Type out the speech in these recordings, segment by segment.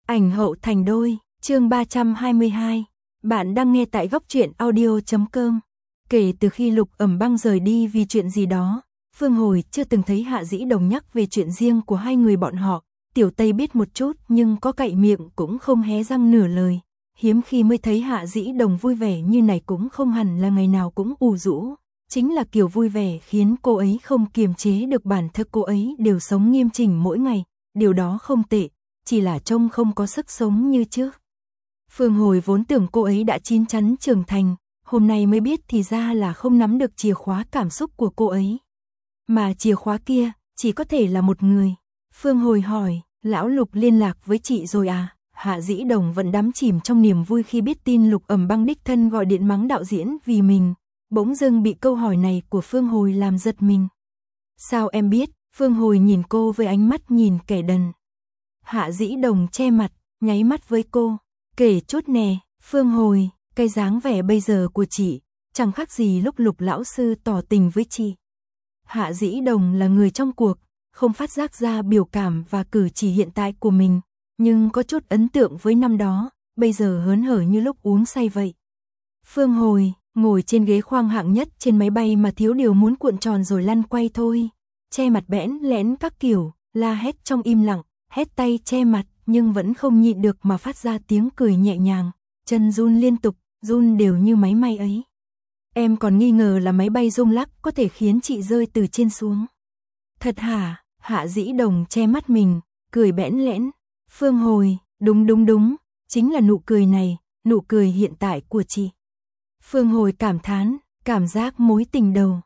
Ảnh hậu thành đôi, chương 322. Bạn đang nghe tại góc truyện audio.com. Kể từ khi Lục Ẩm Băng rời đi vì chuyện gì đó, Phương Hồi chưa từng thấy Hạ Dĩ Đồng nhắc về chuyện riêng của hai người bọn họ. Tiểu Tây biết một chút nhưng có cậy miệng cũng không hé răng nửa lời. Hiếm khi mới thấy Hạ Dĩ Đồng vui vẻ như này, cũng không hẳn là ngày nào cũng ủ rũ. Chính là kiểu vui vẻ khiến cô ấy không kiềm chế được bản thân, cô ấy đều sống nghiêm chỉnh mỗi ngày. Điều đó không tệ, chỉ là trông không có sức sống như trước. Phương Hồi vốn tưởng cô ấy đã chín chắn trưởng thành, hôm nay mới biết thì ra là không nắm được chìa khóa cảm xúc của cô ấy. Mà chìa khóa kia chỉ có thể là một người. Phương Hồi hỏi, lão Lục liên lạc với chị rồi à? Hạ Dĩ Đồng vẫn đắm chìm trong niềm vui khi biết tin Lục Ẩm Băng đích thân gọi điện mắng đạo diễn vì mình. Bỗng dưng bị câu hỏi này của Phương Hồi làm giật mình. Sao em biết? Phương Hồi nhìn cô với ánh mắt nhìn kẻ đần. Hạ Dĩ Đồng che mặt, nháy mắt với cô. Kể chút nè, Phương Hồi, cái dáng vẻ bây giờ của chị, chẳng khác gì lúc Lục lão sư tỏ tình với chị. Hạ Dĩ Đồng là người trong cuộc, không phát giác ra biểu cảm và cử chỉ hiện tại của mình, nhưng có chút ấn tượng với năm đó, bây giờ hớn hở như lúc uống say vậy. Phương Hồi, ngồi trên ghế khoang hạng nhất trên máy bay mà thiếu điều muốn cuộn tròn rồi lăn quay thôi. Che mặt bẽn lẽn các kiểu, la hét trong im lặng, hét tay che mặt nhưng vẫn không nhịn được mà phát ra tiếng cười nhẹ nhàng, chân run liên tục, run đều như máy may ấy. Em còn nghi ngờ là máy bay rung lắc có thể khiến chị rơi từ trên xuống. Thật hả? Hạ Dĩ Đồng che mắt mình, cười bẽn lẽn. Phương Hồi, đúng, chính là nụ cười này, nụ cười hiện tại của chị. Phương Hồi cảm thán, cảm giác mối tình đầu.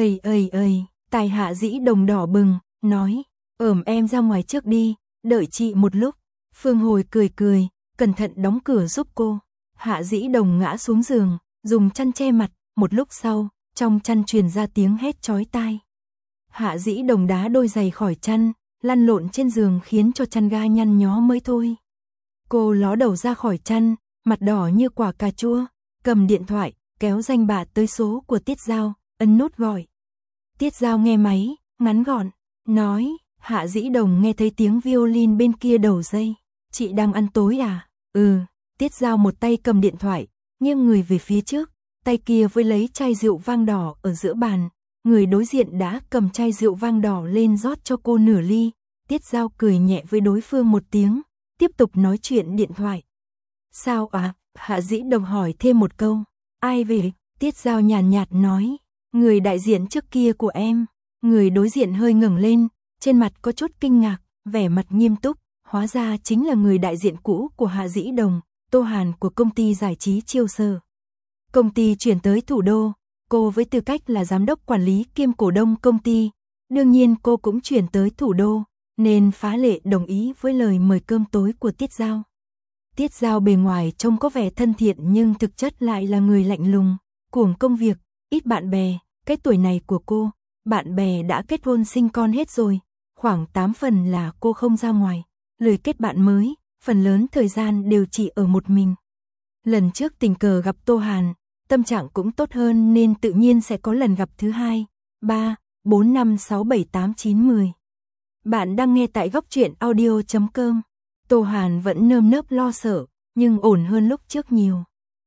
Ây, tai Hạ Dĩ Đồng đỏ bừng, nói, em ra ngoài trước đi, đợi chị một lúc. Phương Hồi cười, cẩn thận đóng cửa giúp cô. Hạ Dĩ Đồng ngã xuống giường, dùng chăn che mặt, một lúc sau, trong chăn truyền ra tiếng hét chói tai. Hạ Dĩ Đồng đá đôi giày khỏi chăn, lăn lộn trên giường khiến cho chăn ga nhăn nhó mới thôi. Cô ló đầu ra khỏi chăn, mặt đỏ như quả cà chua, cầm điện thoại, kéo danh bạ tới số của Tiết Giao, ấn nút gọi. Tiết Giao nghe máy, ngắn gọn, nói. Hạ Dĩ Đồng nghe thấy tiếng violin bên kia đầu dây. Chị đang ăn tối à? Ừ. Tiết Giao một tay cầm điện thoại, nghiêng người về phía trước, tay kia với lấy chai rượu vang đỏ ở giữa bàn. Người đối diện đã cầm chai rượu vang đỏ lên rót cho cô nửa ly. Tiết Giao cười nhẹ với đối phương một tiếng, tiếp tục nói chuyện điện thoại. Sao à? Hạ Dĩ Đồng hỏi thêm một câu. Ai về? Tiết Giao nhàn nhạt nói. Người đại diện trước kia của em. Người đối diện hơi ngẩng lên, trên mặt có chút kinh ngạc, vẻ mặt nghiêm túc, hóa ra chính là người đại diện cũ của Hạ Dĩ Đồng, Tô Hàn của công ty giải trí Chiêu Sở. Công ty chuyển tới thủ đô, cô với tư cách là giám đốc quản lý kiêm cổ đông công ty, đương nhiên cô cũng chuyển tới thủ đô, nên phá lệ đồng ý với lời mời cơm tối của Tiết Giao. Tiết Giao bề ngoài trông có vẻ thân thiện nhưng thực chất lại là người lạnh lùng, cuồng công việc, ít bạn bè, cái tuổi này của cô. Bạn bè đã kết hôn sinh con hết rồi, khoảng 8 phần là cô không ra ngoài, lười kết bạn mới, phần lớn thời gian đều chỉ ở một mình. Lần trước tình cờ gặp Tô Hàn, tâm trạng cũng tốt hơn nên tự nhiên sẽ có lần gặp thứ 2, 3, 4, 5, 6, 7, 8, 9, 10. Bạn đang nghe tại góc truyện audio.com. Tô Hàn vẫn nơm nớp lo sợ, nhưng ổn hơn lúc trước nhiều.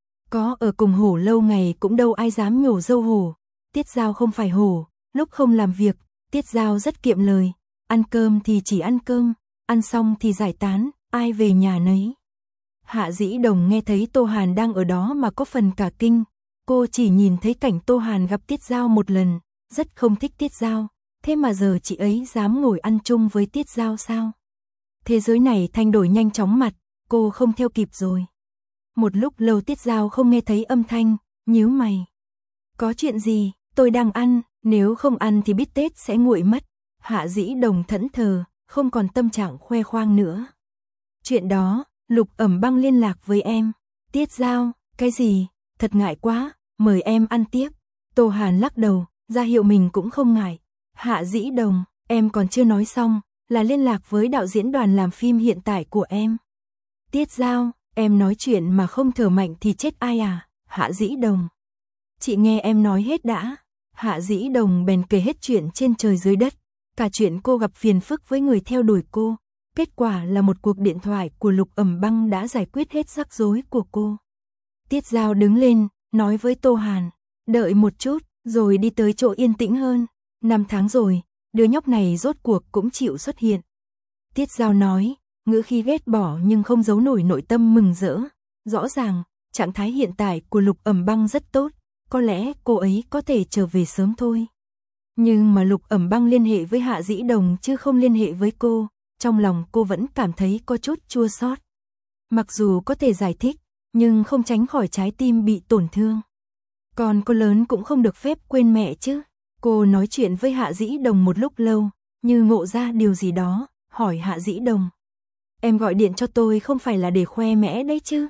Có ở cùng hổ lâu ngày cũng đâu ai dám nhổ dâu hổ. Tiết Giao không phải hổ. Lúc không làm việc, Tiết Giao rất kiệm lời, ăn cơm thì chỉ ăn cơm, ăn xong thì giải tán, ai về nhà nấy. Hạ Dĩ Đồng nghe thấy Tô Hàn đang ở đó mà có phần cả kinh, cô chỉ nhìn thấy cảnh Tô Hàn gặp Tiết Giao một lần, rất không thích Tiết Giao, thế mà giờ chị ấy dám ngồi ăn chung với Tiết Giao sao? Thế giới này thay đổi nhanh chóng mặt, cô không theo kịp rồi. Một lúc lâu Tiết Giao không nghe thấy âm thanh, nhíu mày. Có chuyện gì? Tôi đang ăn. Nếu không ăn thì biết Tết sẽ nguội mất. Hạ Dĩ Đồng thẫn thờ, không còn tâm trạng khoe khoang nữa. Chuyện đó, Lục Ẩm Băng liên lạc với em. Tiết Giao, cái gì? Thật ngại quá, mời em ăn tiếp. Tô Hàn lắc đầu, ra hiệu mình cũng không ngại. Hạ Dĩ Đồng, em còn chưa nói xong, là liên lạc với đạo diễn đoàn làm phim hiện tại của em. Tiết Giao, em nói chuyện mà không thở mạnh thì chết ai à? Hạ Dĩ Đồng, chị nghe em nói hết đã. Hạ Dĩ Đồng bèn kể hết chuyện trên trời dưới đất, cả chuyện cô gặp phiền phức với người theo đuổi cô, Kết quả là một cuộc điện thoại của Lục Ẩm Băng đã giải quyết hết rắc rối của cô. Tiết Giao đứng lên, nói với Tô Hàn, đợi một chút, rồi đi tới chỗ yên tĩnh hơn. 5 tháng rồi, đứa nhóc này rốt cuộc cũng chịu xuất hiện. Tiết Giao nói, ngữ khí ghét bỏ nhưng không giấu nổi nội tâm mừng rỡ. Rõ ràng, trạng thái hiện tại của Lục Ẩm Băng rất tốt, có lẽ cô ấy có thể trở về sớm thôi. Nhưng mà Lục Ẩm Băng liên hệ với Hạ Dĩ Đồng chứ không liên hệ với cô, trong lòng cô vẫn cảm thấy có chút chua xót. Mặc dù có thể giải thích, nhưng không tránh khỏi trái tim bị tổn thương. Còn cô lớn cũng không được phép quên mẹ chứ. Cô nói chuyện với Hạ Dĩ Đồng một lúc lâu, như ngộ ra điều gì đó, hỏi Hạ Dĩ Đồng. Em gọi điện cho tôi không phải là để khoe mẽ đấy chứ?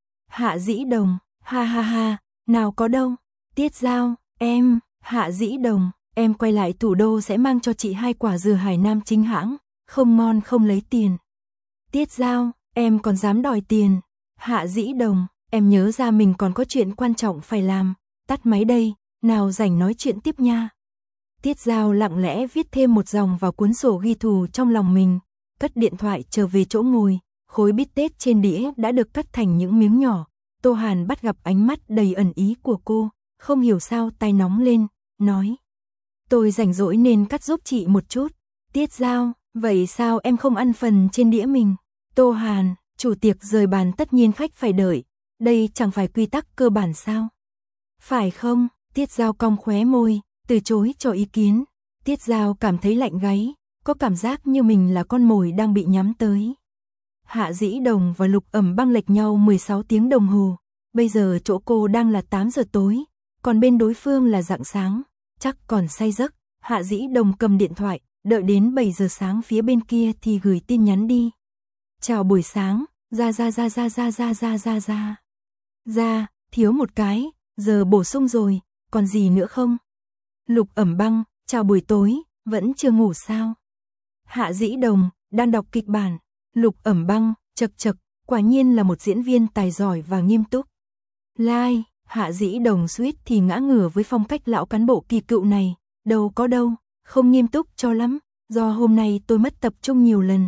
Hạ Dĩ Đồng, ha ha ha, nào có đâu. Tiết Giao, em, Hạ Dĩ Đồng, em quay lại thủ đô sẽ mang cho chị 2 quả dừa Hải Nam chính hãng, không ngon không lấy tiền. Tiết Giao, em còn dám đòi tiền. Hạ Dĩ Đồng, em nhớ ra mình còn có chuyện quan trọng phải làm, tắt máy đây, nào rảnh nói chuyện tiếp nha. Tiết Giao lặng lẽ viết thêm một dòng vào cuốn sổ ghi thù trong lòng mình, cất điện thoại trở về chỗ ngồi, khối bít tết trên đĩa đã được cắt thành những miếng nhỏ. Tô Hàn bắt gặp ánh mắt đầy ẩn ý của cô, không hiểu sao tay nóng lên, nói. Tôi rảnh rỗi nên cắt giúp chị một chút. Tiết Giao, vậy sao em không ăn phần trên đĩa mình? Tô Hàn, chủ tiệc rời bàn tất nhiên khách phải đợi, đây chẳng phải quy tắc cơ bản sao? Phải không? Tiết Giao cong khóe môi, từ chối cho ý kiến. Tiết Giao cảm thấy lạnh gáy, có cảm giác như mình là con mồi đang bị nhắm tới. Hạ Dĩ Đồng và Lục Ẩm Băng lệch nhau 16 tiếng đồng hồ, bây giờ chỗ cô đang là 8 giờ tối, còn bên đối phương là rạng sáng, chắc còn say giấc. Hạ Dĩ Đồng cầm điện thoại, đợi đến 7 giờ sáng phía bên kia thì gửi tin nhắn đi. Chào buổi sáng, ra, thiếu một cái, giờ bổ sung rồi, còn gì nữa không? Lục Ẩm Băng, chào buổi tối, vẫn chưa ngủ sao? Hạ Dĩ Đồng, đang đọc kịch bản. Lục Ẩm Băng, chật chật, quả nhiên là một diễn viên tài giỏi và nghiêm túc. Lai, Hạ Dĩ Đồng suýt thì ngã ngửa với phong cách lão cán bộ kỳ cựu này, đâu có đâu, không nghiêm túc cho lắm, do hôm nay tôi mất tập trung nhiều lần.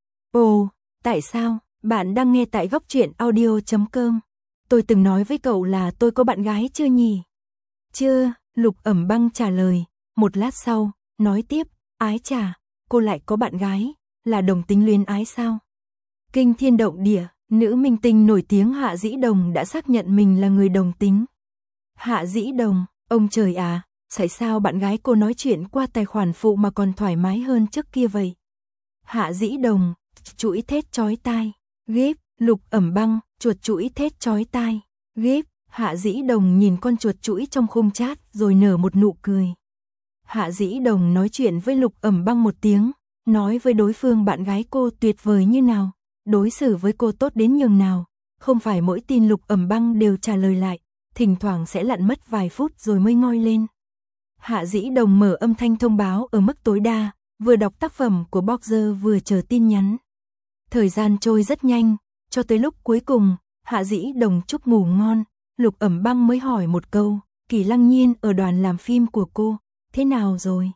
Ồ, tại sao? Bạn đang nghe tại Góc Truyện Audio.com. Tôi từng nói với cậu là tôi có bạn gái chưa nhỉ? Chưa, Lục Ẩm Băng trả lời, một lát sau, nói tiếp, ái chà, cô lại có bạn gái, là đồng tính luyến ái sao? Kinh thiên động địa, nữ minh tinh nổi tiếng Hạ Dĩ Đồng đã xác nhận mình là người đồng tính. Hạ Dĩ Đồng, ông trời à, tại sao bạn gái cô nói chuyện qua tài khoản phụ mà còn thoải mái hơn trước kia vậy? Hạ Dĩ Đồng, chuỗi thét chói tai, ghép. Lục Ẩm Băng, chuột chuỗi thét chói tai, ghép. Hạ Dĩ Đồng nhìn con chuột chuỗi trong khung chat rồi nở một nụ cười. Hạ Dĩ Đồng nói chuyện với Lục Ẩm Băng một tiếng, nói với đối phương bạn gái cô tuyệt vời như nào, đối xử với cô tốt đến nhường nào. Không phải mỗi tin Lục Ẩm Băng đều trả lời lại, thỉnh thoảng sẽ lặn mất vài phút rồi mới ngoi lên. Hạ Dĩ Đồng mở âm thanh thông báo ở mức tối đa, vừa đọc tác phẩm của blogger vừa chờ tin nhắn. Thời gian trôi rất nhanh, cho tới lúc cuối cùng, Hạ Dĩ Đồng chúc ngủ ngon, Lục Ẩm Băng mới hỏi một câu, Kỳ Lăng Nhiên ở đoàn làm phim của cô, thế nào rồi?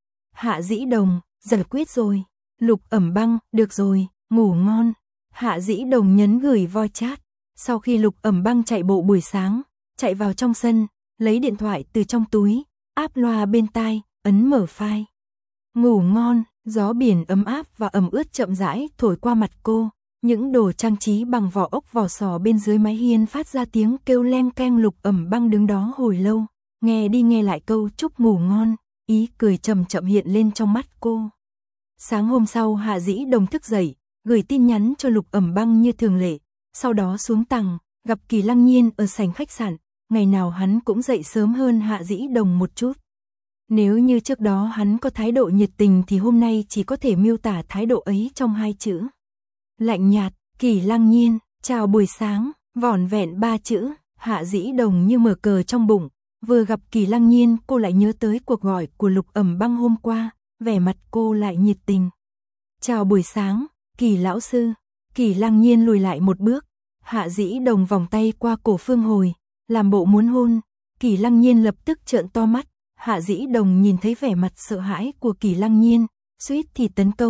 Hạ Dĩ Đồng, giải quyết rồi. Lục Ẩm Băng, được rồi, ngủ ngon. Hạ Dĩ Đồng nhấn gửi voice chat. Sau khi Lục Ẩm Băng chạy bộ buổi sáng, chạy vào trong sân, lấy điện thoại từ trong túi, áp loa bên tai, ấn mở file. Ngủ ngon, gió biển ấm áp và ẩm ướt chậm rãi thổi qua mặt cô. Những đồ trang trí bằng vỏ ốc vỏ sò bên dưới mái hiên phát ra tiếng kêu leng keng. Lục Ẩm Băng đứng đó hồi lâu, nghe đi nghe lại câu chúc ngủ ngon, ý cười chậm chậm hiện lên trong mắt cô. Sáng hôm sau Hạ Dĩ Đồng thức dậy, gửi tin nhắn cho Lục Ẩm Băng như thường lệ, sau đó xuống tầng, gặp Kỳ Lăng Nhiên ở sảnh khách sạn, ngày nào hắn cũng dậy sớm hơn Hạ Dĩ Đồng một chút. Nếu như trước đó hắn có thái độ nhiệt tình thì hôm nay chỉ có thể miêu tả thái độ ấy trong 2 chữ. Lạnh nhạt. Kỳ Lăng Nhiên, chào buổi sáng, vỏn vẹn 3 chữ. Hạ Dĩ Đồng như mở cờ trong bụng, vừa gặp Kỳ Lăng Nhiên cô lại nhớ tới cuộc gọi của Lục Ẩm Băng hôm qua, vẻ mặt cô lại nhiệt tình. Chào buổi sáng, Kỳ lão sư. Kỳ Lăng Nhiên lùi lại một bước, Hạ Dĩ Đồng vòng tay qua cổ Phương Hồi, làm bộ muốn hôn. Kỳ Lăng Nhiên lập tức trợn to mắt, Hạ Dĩ Đồng nhìn thấy vẻ mặt sợ hãi của Kỳ Lăng Nhiên, suýt thì tấn công,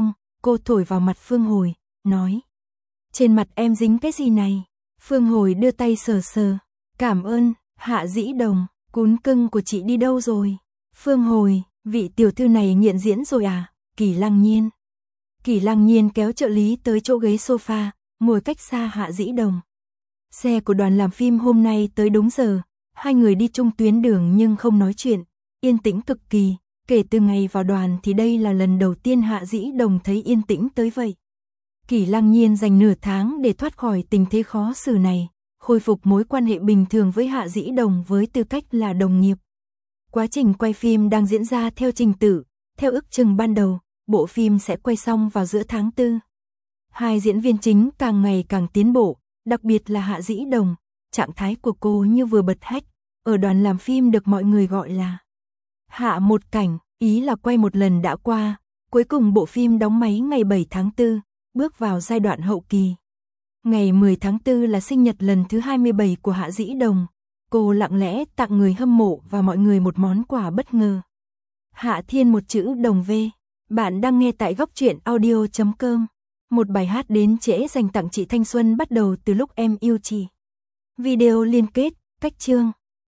cô thổi vào mặt Phương Hồi, nói. Trên mặt em dính cái gì này? Phương Hồi đưa tay sờ sờ. Cảm ơn, Hạ Dĩ Đồng, cún cưng của chị đi đâu rồi? Phương Hồi, vị tiểu thư này nghiện diễn rồi à? Kỳ Lăng Nhiên. Kỳ Lăng Nhiên kéo trợ lý tới chỗ ghế sofa, ngồi cách xa Hạ Dĩ Đồng. Xe của đoàn làm phim hôm nay tới đúng giờ, hai người đi chung tuyến đường nhưng không nói chuyện, yên tĩnh cực kỳ, kể từ ngày vào đoàn thì đây là lần đầu tiên Hạ Dĩ Đồng thấy yên tĩnh tới vậy. Kỳ Lăng Nhiên dành nửa tháng để thoát khỏi tình thế khó xử này, khôi phục mối quan hệ bình thường với Hạ Dĩ Đồng với tư cách là đồng nghiệp. Quá trình quay phim đang diễn ra theo trình tự, theo ước chừng ban đầu, bộ phim sẽ quay xong vào giữa tháng 4. Hai diễn viên chính càng ngày càng tiến bộ, đặc biệt là Hạ Dĩ Đồng, trạng thái của cô như vừa bật hách, ở đoàn làm phim được mọi người gọi là hạ một cảnh, ý là quay một lần đã qua, cuối cùng bộ phim đóng máy ngày 7 tháng 4, bước vào giai đoạn hậu kỳ. Ngày 10 tháng 4 là sinh nhật lần thứ 27 của Hạ Dĩ Đồng, cô lặng lẽ tặng người hâm mộ và mọi người một món quà bất ngờ. Hạ Thiên một chữ đồng V. Bạn đang nghe tại góc truyện audio.com. Một bài hát đến trễ dành tặng chị thanh xuân bắt đầu từ lúc em yêu chị. Video liên kết, cách chương.